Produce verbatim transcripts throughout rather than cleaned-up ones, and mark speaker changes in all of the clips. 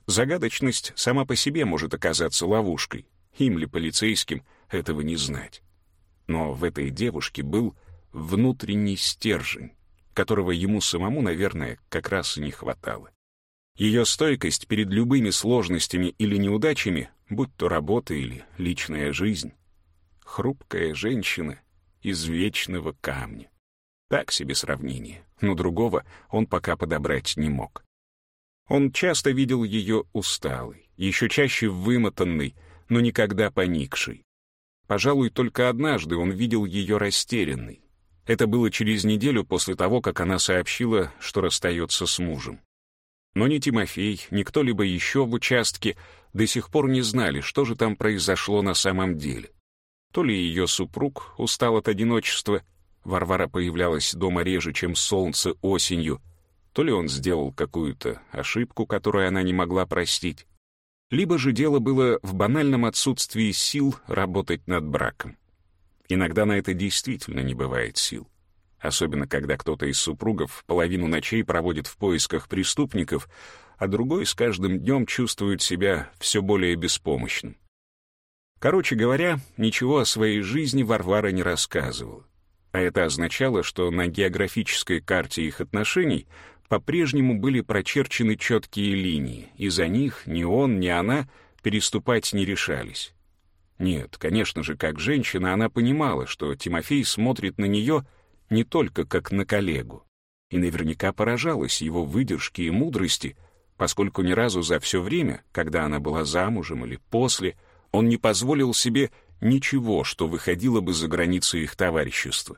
Speaker 1: Загадочность сама по себе может оказаться ловушкой. Им ли, полицейским, этого не знать. Но в этой девушке был внутренний стержень, которого ему самому, наверное, как раз и не хватало. Ее стойкость перед любыми сложностями или неудачами, будь то работа или личная жизнь. Хрупкая женщина из вечного камня. Так себе сравнение, но другого он пока подобрать не мог. Он часто видел ее усталой, еще чаще вымотанной, но никогда поникшей. Пожалуй, только однажды он видел ее растерянной. Это было через неделю после того, как она сообщила, что расстается с мужем. Но ни Тимофей, ни кто-либо еще в участке до сих пор не знали, что же там произошло на самом деле. То ли ее супруг устал от одиночества, Варвара появлялась дома реже, чем солнце осенью, то ли он сделал какую-то ошибку, которую она не могла простить, либо же дело было в банальном отсутствии сил работать над браком. Иногда на это действительно не бывает сил. Особенно, когда кто-то из супругов половину ночей проводит в поисках преступников, а другой с каждым днем чувствует себя все более беспомощным. Короче говоря, ничего о своей жизни Варвара не рассказывала. А это означало, что на географической карте их отношений по-прежнему были прочерчены четкие линии, и за них ни он, ни она переступать не решались. Нет, конечно же, как женщина, она понимала, что Тимофей смотрит на нее не только как на коллегу, и наверняка поражалась его выдержке и мудрости, поскольку ни разу за все время, когда она была замужем или после, он не позволил себе ничего, что выходило бы за границы их товарищества.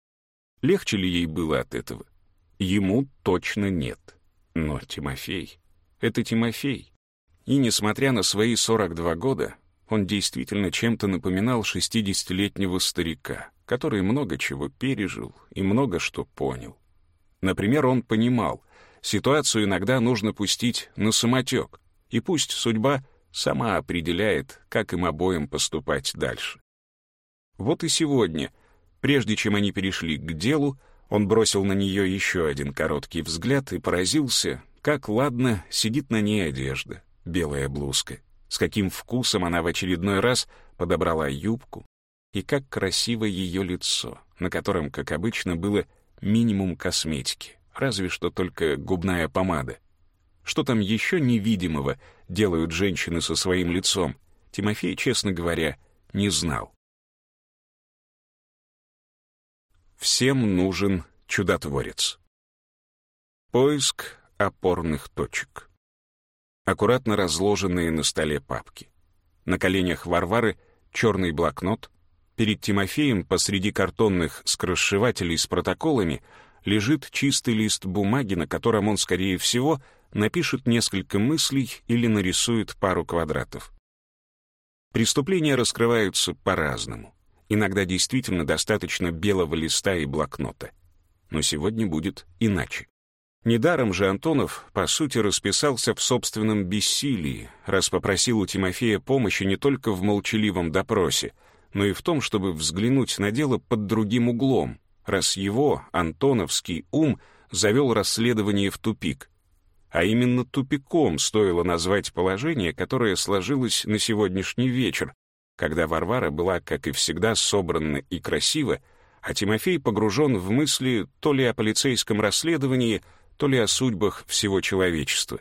Speaker 1: Легче ли ей было от этого? Ему точно нет. Но Тимофей — это Тимофей. И, несмотря на свои сорок два года, он действительно чем-то напоминал шестидесятилетнего старика, который много чего пережил и много что понял. Например, он понимал, ситуацию иногда нужно пустить на самотек, и пусть судьба сама определяет, как им обоим поступать дальше. Вот и сегодня, прежде чем они перешли к делу, он бросил на нее еще один короткий взгляд и поразился, как ладно сидит на ней одежда, белая блузка, с каким вкусом она в очередной раз подобрала юбку, и как красиво ее лицо, на котором, как обычно, было минимум косметики, разве что только губная помада. Что там еще невидимого делают женщины со своим лицом, Тимофей, честно говоря, не знал. Всем нужен чудотворец. Поиск опорных точек. Аккуратно разложенные на столе папки. На коленях Варвары черный блокнот. Перед Тимофеем посреди картонных скоросшивателей с протоколами лежит чистый лист бумаги, на котором он, скорее всего, напишет несколько мыслей или нарисует пару квадратов. Преступления раскрываются по-разному. Иногда действительно достаточно белого листа и блокнота. Но сегодня будет иначе. Недаром же Антонов, по сути, расписался в собственном бессилии, раз попросил у Тимофея помощи не только в молчаливом допросе, но и в том, чтобы взглянуть на дело под другим углом, раз его, антоновский ум, завел расследование в тупик. А именно тупиком стоило назвать положение, которое сложилось на сегодняшний вечер, когда Варвара была, как и всегда, собрана и красива, а Тимофей погружен в мысли то ли о полицейском расследовании, то ли о судьбах всего человечества.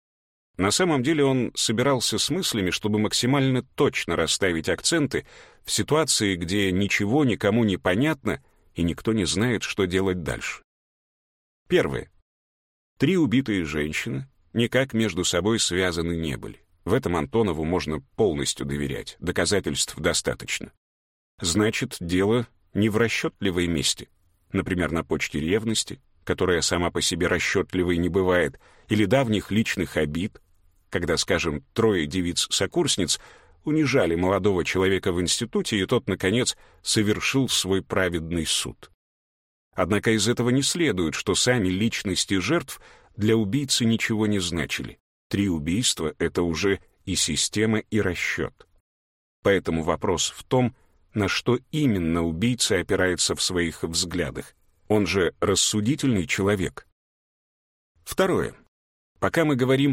Speaker 1: На самом деле он собирался с мыслями, чтобы максимально точно расставить акценты в ситуации, где ничего никому не понятно и никто не знает, что делать дальше. Первое. Три убитые женщины никак между собой связаны не были. В этом Антонову можно полностью доверять, доказательств достаточно. Значит, дело не в расчетливой мести, например, на почте ревности, которая сама по себе расчетливой не бывает, или давних личных обид, когда, скажем, трое девиц-сокурсниц унижали молодого человека в институте, и тот, наконец, совершил свой праведный суд. Однако из этого не следует, что сами личности жертв для убийцы ничего не значили. Три убийства — это уже и система, и расчет. Поэтому вопрос в том, на что именно убийца опирается в своих взглядах. Он же рассудительный человек. Второе. Пока мы говорим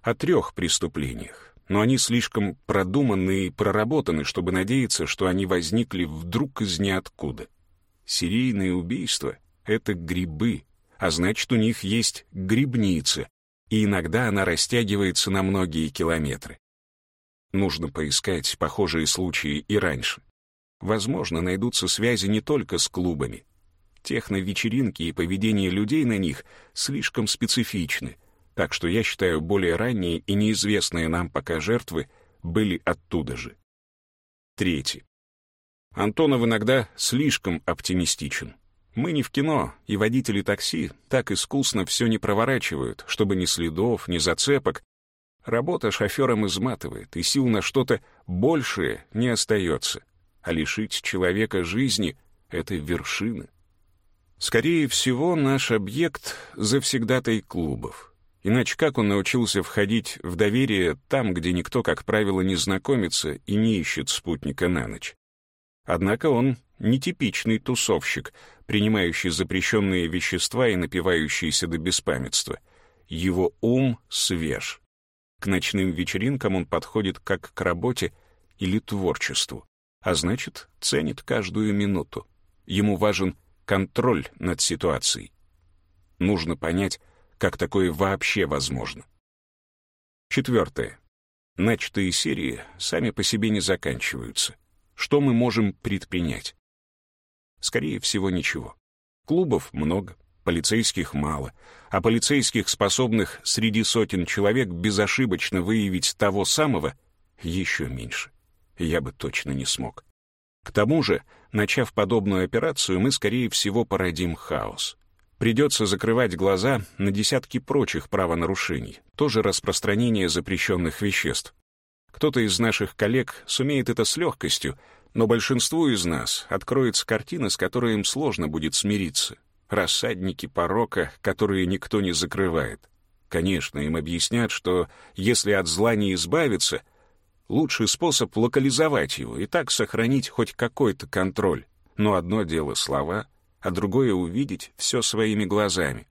Speaker 1: о трех преступлениях, но они слишком продуманы и проработаны, чтобы надеяться, что они возникли вдруг из ниоткуда. Серийные убийства — это грибы, а значит, у них есть грибница, и иногда она растягивается на многие километры. Нужно поискать похожие случаи и раньше. Возможно, найдутся связи не только с клубами. Техно-вечеринки и поведение людей на них слишком специфичны, так что я считаю, более ранние и неизвестные нам пока жертвы были оттуда же. Третье. Антонов иногда слишком оптимистичен. Мы не в кино, и водители такси так искусно все не проворачивают, чтобы ни следов, ни зацепок. Работа шофером изматывает, и сил на что-то большее не остается. А лишить человека жизни — это вершина. Скорее всего, наш объект — завсегдатай клубов. Иначе как он научился входить в доверие там, где никто, как правило, не знакомится и не ищет спутника на ночь? Однако он нетипичный тусовщик, принимающий запрещенные вещества и напивающийся до беспамятства. Его ум свеж. К ночным вечеринкам он подходит как к работе или творчеству, а значит, ценит каждую минуту. Ему важен контроль над ситуацией. Нужно понять, как такое вообще возможно. Четвертое. Начатые серии сами по себе не заканчиваются. Что мы можем предпринять? Скорее всего, ничего. Клубов много, полицейских мало, а полицейских, способных среди сотен человек безошибочно выявить того самого, еще меньше. Я бы точно не смог. К тому же, начав подобную операцию, мы, скорее всего, породим хаос. Придется закрывать глаза на десятки прочих правонарушений, тоже распространение запрещенных веществ. Кто-то из наших коллег сумеет это с легкостью, но большинству из нас откроется картина, с которой им сложно будет смириться. Рассадники порока, которые никто не закрывает. Конечно, им объяснят, что если от зла не избавиться, лучший способ — локализовать его и так сохранить хоть какой-то контроль. Но одно дело слова, а другое — увидеть все своими глазами.